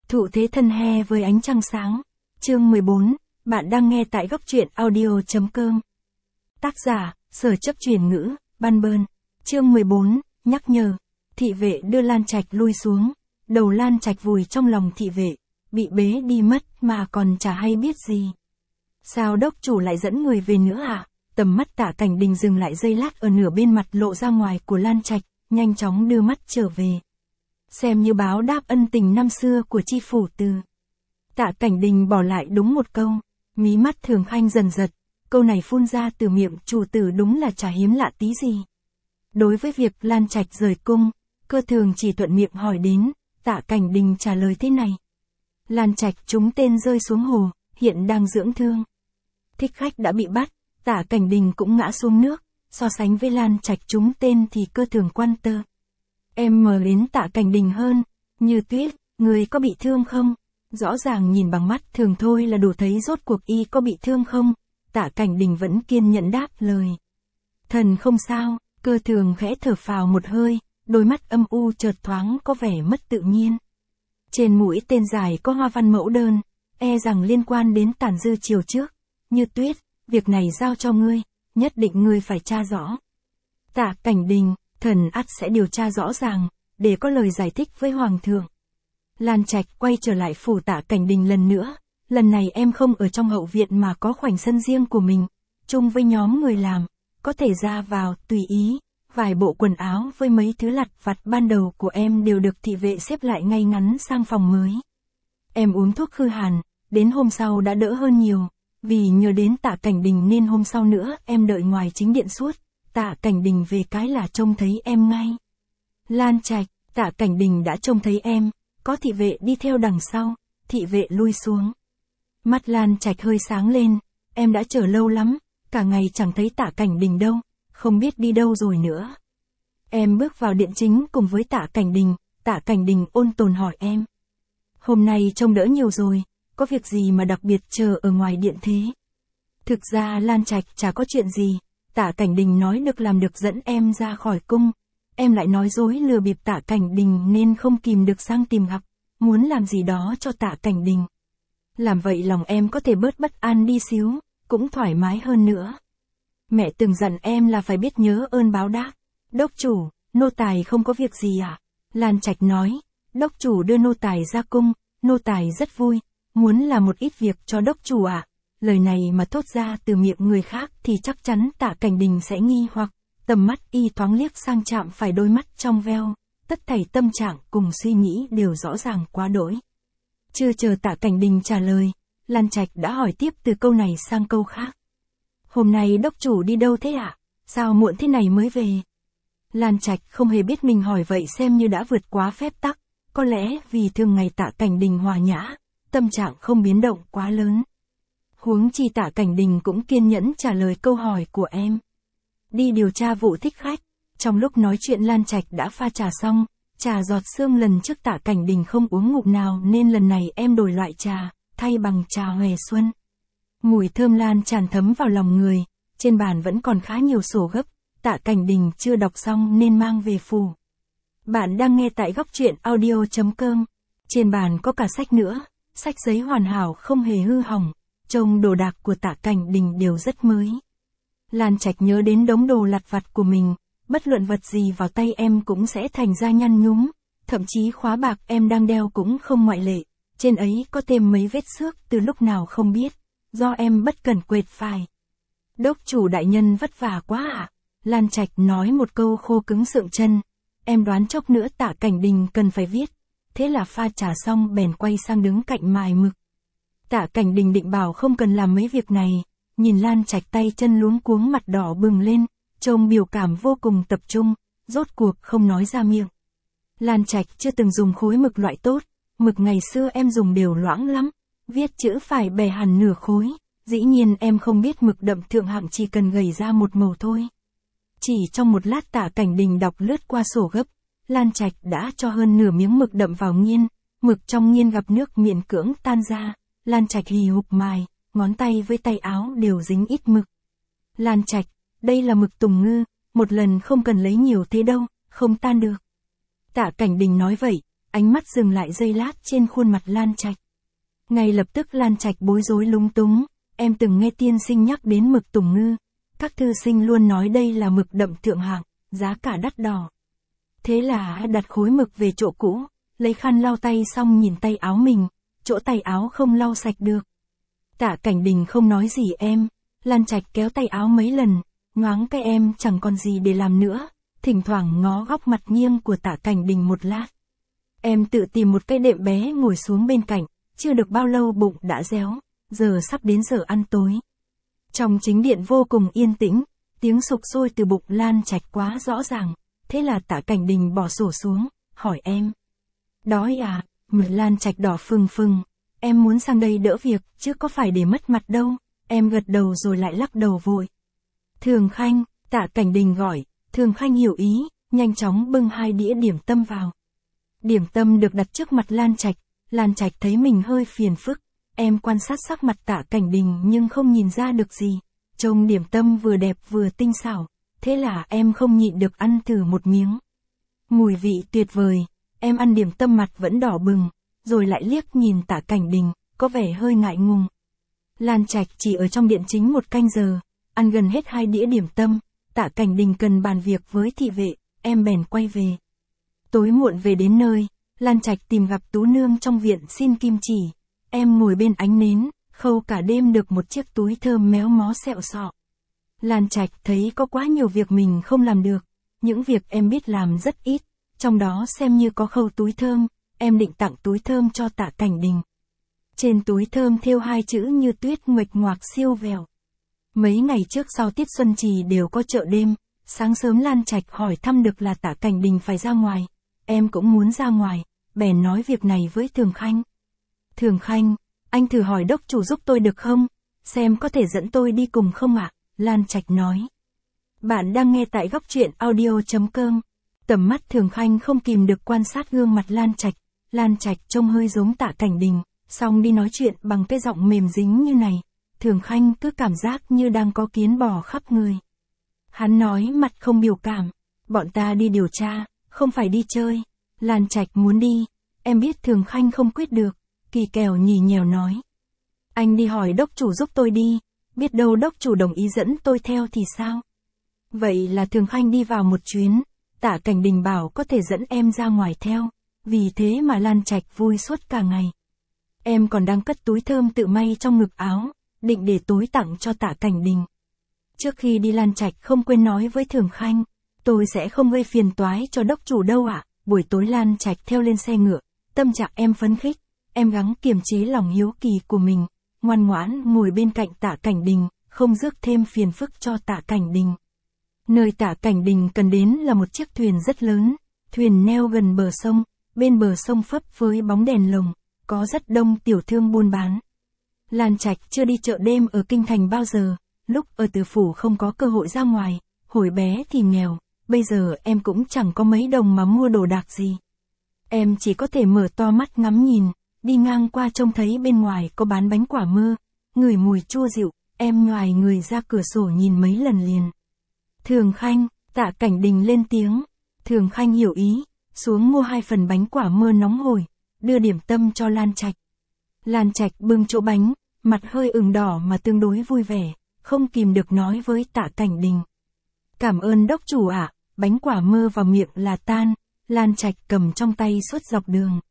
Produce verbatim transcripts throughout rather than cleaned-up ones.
Thụ thế thân he với ánh trăng sáng. Chương mười bốn, bạn đang nghe tại góc truyện audio.com. Tác giả, Sở Chấp Chuyển Ngữ, Ban Bơn. Chương mười bốn, nhắc nhở. Thị vệ đưa Lan Trạch lui xuống. Đầu Lan Trạch vùi trong lòng thị vệ. Bị bế đi mất mà còn chả hay biết gì. Sao đốc chủ lại dẫn người về nữa à? Tầm mắt Tạ Cảnh Đình dừng lại giây lát ở nửa bên mặt lộ ra ngoài của Lan Trạch, nhanh chóng đưa mắt trở về. Xem như báo đáp ân tình năm xưa của chi phủ Từ. Tạ Cảnh Đình bỏ lại đúng một câu, mí mắt Thường Khanh dần giật, câu này phun ra từ miệng chủ tử đúng là chả hiếm lạ tí gì. Đối với việc Lan Trạch rời cung, Cơ Thường chỉ thuận miệng hỏi đến, Tạ Cảnh Đình trả lời thế này. Lan Trạch trúng tên rơi xuống hồ, hiện đang dưỡng thương. Thích khách đã bị bắt, Tạ Cảnh Đình cũng ngã xuống nước, so sánh với Lan Trạch trúng tên thì Cơ Thường quan tơ. Em mờ đến Tạ Cảnh Đình hơn, Như Tuyết, người có bị thương không? Rõ ràng nhìn bằng mắt thường thôi là đủ thấy rốt cuộc y có bị thương không? Tạ Cảnh Đình vẫn kiên nhẫn đáp lời. Thần không sao. Cơ Thường khẽ thở phào một hơi, đôi mắt âm u chợt thoáng có vẻ mất tự nhiên. Trên mũi tên dài có hoa văn mẫu đơn, e rằng liên quan đến tàn dư chiều trước. Như Tuyết, việc này giao cho ngươi, nhất định ngươi phải tra rõ. Tạ Cảnh Đình, thần ắt sẽ điều tra rõ ràng, để có lời giải thích với Hoàng thượng. Lan Trạch quay trở lại phủ Tạ Cảnh Đình lần nữa, lần này em không ở trong hậu viện mà có khoảnh sân riêng của mình, chung với nhóm người làm, có thể ra vào, tùy ý, vài bộ quần áo với mấy thứ lặt vặt ban đầu của em đều được thị vệ xếp lại ngay ngắn sang phòng mới. Em uống thuốc khư hàn, đến hôm sau đã đỡ hơn nhiều, vì nhớ đến Tạ Cảnh Đình nên hôm sau nữa em đợi ngoài chính điện suốt. Tạ Cảnh Đình về cái là trông thấy em ngay. Lan Trạch, Tạ Cảnh Đình đã trông thấy em, có thị vệ đi theo đằng sau, thị vệ lui xuống. Mắt Lan Trạch hơi sáng lên, em đã chờ lâu lắm, cả ngày chẳng thấy Tạ Cảnh Đình đâu, không biết đi đâu rồi nữa. Em bước vào điện chính cùng với Tạ Cảnh Đình, Tạ Cảnh Đình ôn tồn hỏi em. Hôm nay trông đỡ nhiều rồi, có việc gì mà đặc biệt chờ ở ngoài điện thế? Thực ra Lan Trạch chả có chuyện gì. Tạ Cảnh Đình nói được làm được dẫn em ra khỏi cung, em lại nói dối lừa bịp Tạ Cảnh Đình nên không kìm được sang tìm gặp, muốn làm gì đó cho Tạ Cảnh Đình. Làm vậy lòng em có thể bớt bất an đi xíu, cũng thoải mái hơn nữa. Mẹ từng dặn em là phải biết nhớ ơn báo đáp. Đốc chủ, nô tài không có việc gì à? Lan Trạch nói, đốc chủ đưa nô tài ra cung, nô tài rất vui, muốn làm một ít việc cho đốc chủ ạ. À? Lời này mà thốt ra từ miệng người khác thì chắc chắn Tạ Cảnh Đình sẽ nghi hoặc, tầm mắt y thoáng liếc sang chạm phải đôi mắt trong veo, tất thảy tâm trạng cùng suy nghĩ đều rõ ràng quá đỗi. Chưa chờ Tạ Cảnh Đình trả lời, Lan Trạch đã hỏi tiếp từ câu này sang câu khác. Hôm nay đốc chủ đi đâu thế ạ? À? Sao muộn thế này mới về? Lan Trạch không hề biết mình hỏi vậy xem như đã vượt quá phép tắc, có lẽ vì thường ngày Tạ Cảnh Đình hòa nhã, tâm trạng không biến động quá lớn. Huống chi Tạ Cảnh Đình cũng kiên nhẫn trả lời câu hỏi của em. Đi điều tra vụ thích khách. Trong lúc nói chuyện Lan Trạch đã pha trà xong, trà giọt sương lần trước Tạ Cảnh Đình không uống ngụm nào nên lần này em đổi loại trà, thay bằng trà hòe xuân. Mùi thơm lan tràn thấm vào lòng người, trên bàn vẫn còn khá nhiều sổ gấp, Tạ Cảnh Đình chưa đọc xong nên mang về phủ. Bạn đang nghe tại góc truyện audio.com. Trên bàn có cả sách nữa, sách giấy hoàn hảo không hề hư hỏng. Trông đồ đạc của Tạ Cảnh Đình đều rất mới. Lan Trạch nhớ đến đống đồ lặt vặt của mình, bất luận vật gì vào tay em cũng sẽ thành ra nhăn nhúm, thậm chí khóa bạc em đang đeo cũng không ngoại lệ, trên ấy có thêm mấy vết xước từ lúc nào không biết, do em bất cẩn quệt phải. Đốc chủ đại nhân vất vả quá ạ. À? Lan Trạch nói một câu khô cứng sượng chân, em đoán chốc nữa Tạ Cảnh Đình cần phải viết, thế là pha trà xong bèn quay sang đứng cạnh mài mực. Tạ Cảnh Đình định bảo không cần làm mấy việc này, nhìn Lan Trạch tay chân luống cuống mặt đỏ bừng lên, trông biểu cảm vô cùng tập trung, rốt cuộc không nói ra miệng. Lan Trạch chưa từng dùng khối mực loại tốt, mực ngày xưa em dùng đều loãng lắm, viết chữ phải bè hẳn nửa khối, dĩ nhiên em không biết mực đậm thượng hạng chỉ cần gầy ra một màu thôi. Chỉ trong một lát Tạ Cảnh Đình đọc lướt qua sổ gấp, Lan Trạch đã cho hơn nửa miếng mực đậm vào nghiên, mực trong nghiên gặp nước miễn cưỡng tan ra. Lan Trạch hì hục mài, ngón tay với tay áo đều dính ít mực. Lan Trạch, đây là mực tùng ngư, một lần không cần lấy nhiều thế đâu, không tan được. Tạ Cảnh Đình nói vậy, ánh mắt dừng lại giây lát trên khuôn mặt Lan Trạch. Ngay lập tức Lan Trạch bối rối lúng túng, em từng nghe tiên sinh nhắc đến mực tùng ngư. Các thư sinh luôn nói đây là mực đậm thượng hạng, giá cả đắt đỏ. Thế là đặt khối mực về chỗ cũ, lấy khăn lau tay xong nhìn tay áo mình, chỗ tay áo không lau sạch được. Tạ Cảnh Đình không nói gì em, Lan Trạch kéo tay áo mấy lần, ngoáng cái em chẳng còn gì để làm nữa, thỉnh thoảng ngó góc mặt nghiêng của Tạ Cảnh Đình một lát. Em tự tìm một cái đệm bé ngồi xuống bên cạnh, chưa được bao lâu bụng đã réo, giờ sắp đến giờ ăn tối. Trong chính điện vô cùng yên tĩnh, tiếng sục sôi từ bụng Lan Trạch quá rõ ràng, thế là Tạ Cảnh Đình bỏ sổ xuống, hỏi em. Đói à, mặt Lan Trạch đỏ phừng phừng, em muốn sang đây đỡ việc, chứ có phải để mất mặt đâu, em gật đầu rồi lại lắc đầu vội. Thường Khanh, Tạ Cảnh Đình gọi, Thường Khanh hiểu ý, nhanh chóng bưng hai đĩa điểm tâm vào. Điểm tâm được đặt trước mặt Lan Trạch, Lan Trạch thấy mình hơi phiền phức, em quan sát sắc mặt Tạ Cảnh Đình nhưng không nhìn ra được gì, trông điểm tâm vừa đẹp vừa tinh xảo, thế là em không nhịn được ăn thử một miếng. Mùi vị tuyệt vời, em ăn điểm tâm mặt vẫn đỏ bừng, rồi lại liếc nhìn Tạ Cảnh Đình, có vẻ hơi ngại ngùng. Lan Trạch chỉ ở trong điện chính một canh giờ, ăn gần hết hai đĩa điểm tâm, Tạ Cảnh Đình cần bàn việc với thị vệ, em bèn quay về. Tối muộn về đến nơi, Lan Trạch tìm gặp Tú Nương trong viện xin kim chỉ, em ngồi bên ánh nến, khâu cả đêm được một chiếc túi thơm méo mó xẹo xọ. Lan Trạch thấy có quá nhiều việc mình không làm được, những việc em biết làm rất ít, trong đó xem như có khâu túi thơm, em định tặng túi thơm cho Tạ Cảnh Đình. Trên túi thơm thêu hai chữ như tuyết nguệch ngoạc siêu vẹo. Mấy ngày trước sau tiết Xuân Trì đều có chợ đêm, sáng sớm Lan Trạch hỏi thăm được là Tạ Cảnh Đình phải ra ngoài, em cũng muốn ra ngoài, bèn nói việc này với Thường Khanh. Thường Khanh, anh thử hỏi đốc chủ giúp tôi được không, xem có thể dẫn tôi đi cùng không ạ, Lan Trạch nói. Bạn đang nghe tại góc truyện audio chấm com. Tầm mắt Thường Khanh không kìm được quan sát gương mặt Lan Trạch, Lan Trạch trông hơi giống Tạ Cảnh Đình, song đi nói chuyện bằng cái giọng mềm dính như này, Thường Khanh cứ cảm giác như đang có kiến bò khắp người. Hắn nói mặt không biểu cảm, bọn ta đi điều tra, không phải đi chơi. Lan Trạch muốn đi, em biết Thường Khanh không quyết được, kỳ kèo nhì nhèo nói. Anh đi hỏi đốc chủ giúp tôi đi, biết đâu đốc chủ đồng ý dẫn tôi theo thì sao? Vậy là Thường Khanh đi vào một chuyến, Tạ Cảnh Đình bảo có thể dẫn em ra ngoài theo, vì thế mà Lan Trạch vui suốt cả ngày. Em còn đang cất túi thơm tự may trong ngực áo, định để tối tặng cho Tạ Cảnh Đình. Trước khi đi Lan Trạch không quên nói với Thường Khanh, tôi sẽ không gây phiền toái cho đốc chủ đâu ạ. Buổi tối Lan Trạch theo lên xe ngựa, tâm trạng em phấn khích, em gắng kiềm chế lòng hiếu kỳ của mình, ngoan ngoãn ngồi bên cạnh Tạ Cảnh Đình, không rước thêm phiền phức cho Tạ Cảnh Đình. Nơi Tạ Cảnh Đình cần đến là một chiếc thuyền rất lớn, thuyền neo gần bờ sông, bên bờ sông phấp với bóng đèn lồng, có rất đông tiểu thương buôn bán. Lan Trạch chưa đi chợ đêm ở kinh thành bao giờ, lúc ở Từ Phủ không có cơ hội ra ngoài, hồi bé thì nghèo, bây giờ em cũng chẳng có mấy đồng mà mua đồ đạc gì. Em chỉ có thể mở to mắt ngắm nhìn, đi ngang qua trông thấy bên ngoài có bán bánh quả mơ, ngửi mùi chua dịu, em ngoài người ra cửa sổ nhìn mấy lần liền. Thường Khanh, Tạ Cảnh Đình lên tiếng, Thường Khanh hiểu ý, xuống mua hai phần bánh quả mơ nóng hổi, đưa điểm tâm cho Lan Trạch. Lan Trạch bưng chỗ bánh, mặt hơi ửng đỏ mà tương đối vui vẻ, không kìm được nói với Tạ Cảnh Đình. Cảm ơn đốc chủ ạ, bánh quả mơ vào miệng là tan, Lan Trạch cầm trong tay suốt dọc đường.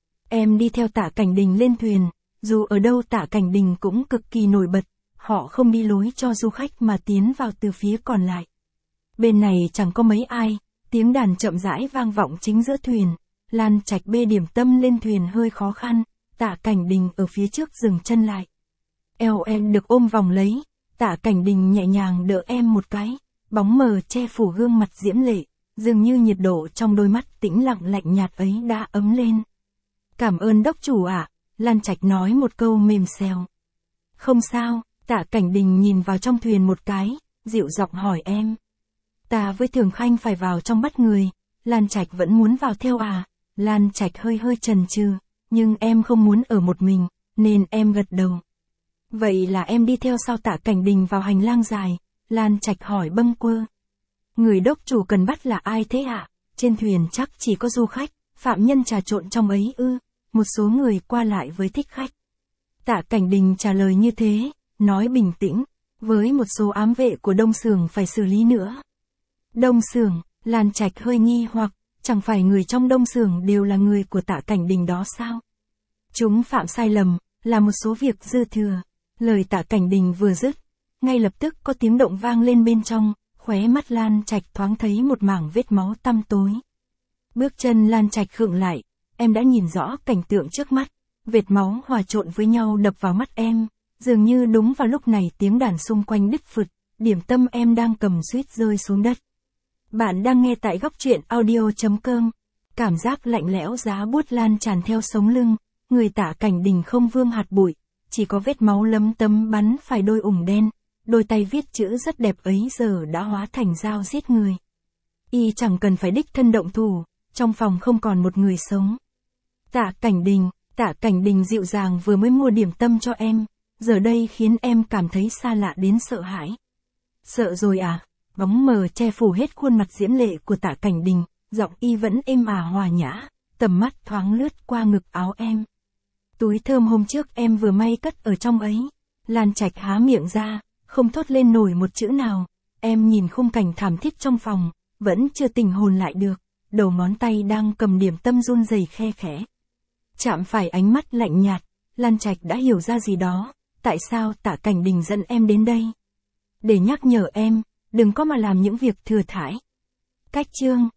Em đi theo Tạ Cảnh Đình lên thuyền, dù ở đâu Tạ Cảnh Đình cũng cực kỳ nổi bật, họ không đi lối cho du khách mà tiến vào từ phía còn lại. Bên này chẳng có mấy ai, tiếng đàn chậm rãi vang vọng chính giữa thuyền, Lan Trạch bê điểm tâm lên thuyền hơi khó khăn, Tạ Cảnh Đình ở phía trước dừng chân lại. Eo em được ôm vòng lấy, Tạ Cảnh Đình nhẹ nhàng đỡ em một cái, bóng mờ che phủ gương mặt diễm lệ, dường như nhiệt độ trong đôi mắt tĩnh lặng lạnh nhạt ấy đã ấm lên. Cảm ơn đốc chủ ạ, Lan Trạch nói một câu mềm xèo. Không sao, Tạ Cảnh Đình nhìn vào trong thuyền một cái, dịu giọng hỏi em. Ta với Thường Khanh phải vào trong bắt người, Lan Trạch vẫn muốn vào theo à? Lan Trạch hơi hơi chần chừ, nhưng em không muốn ở một mình, nên em gật đầu. Vậy là em đi theo sau Tạ Cảnh Đình vào hành lang dài, Lan Trạch hỏi bâng quơ. Người đốc chủ cần bắt là ai thế ạ? Trên thuyền chắc chỉ có du khách, phạm nhân trà trộn trong ấy ư, một số người qua lại với thích khách. Tạ Cảnh Đình trả lời như thế, nói bình tĩnh, với một số ám vệ của Đông Xưởng phải xử lý nữa. Đông Xưởng, Lan Trạch hơi nghi hoặc, chẳng phải người trong Đông Xưởng đều là người của Tạ Cảnh Đình đó sao? Chúng phạm sai lầm, là một số việc dư thừa. Lời Tạ Cảnh Đình vừa dứt, ngay lập tức có tiếng động vang lên bên trong, khóe mắt Lan Trạch thoáng thấy một mảng vết máu tăm tối. Bước chân Lan Trạch khựng lại, em đã nhìn rõ cảnh tượng trước mắt, vệt máu hòa trộn với nhau đập vào mắt em, dường như đúng vào lúc này tiếng đàn xung quanh đứt phụt, điểm tâm em đang cầm suýt rơi xuống đất. Bạn đang nghe tại góc truyện audio chấm com. Cảm giác lạnh lẽo giá buốt lan tràn theo sống lưng, người Tạ Cảnh Đình không vương hạt bụi, chỉ có vết máu lấm tấm bắn phải đôi ủng đen, đôi tay viết chữ rất đẹp ấy giờ đã hóa thành dao giết người. Y chẳng cần phải đích thân động thủ, trong phòng không còn một người sống. Tạ Cảnh Đình, Tạ Cảnh Đình dịu dàng vừa mới mua điểm tâm cho em, giờ đây khiến em cảm thấy xa lạ đến sợ hãi. Sợ rồi à? Bóng mờ che phủ hết khuôn mặt diễm lệ của Tạ Cảnh Đình, giọng Y vẫn êm ả hòa nhã, tầm mắt thoáng lướt qua ngực áo em. Túi thơm hôm trước em vừa may cất ở trong ấy. Lan Trạch há miệng ra, không thốt lên nổi một chữ nào. Em nhìn khung cảnh thảm thiết trong phòng, vẫn chưa tỉnh hồn lại được, đầu ngón tay đang cầm điểm tâm run rẩy khe khẽ. Chạm phải ánh mắt lạnh nhạt, Lan Trạch đã hiểu ra gì đó, tại sao Tạ Cảnh Đình dẫn em đến đây? Để nhắc nhở em, đừng có mà làm những việc thừa thãi. Cách chương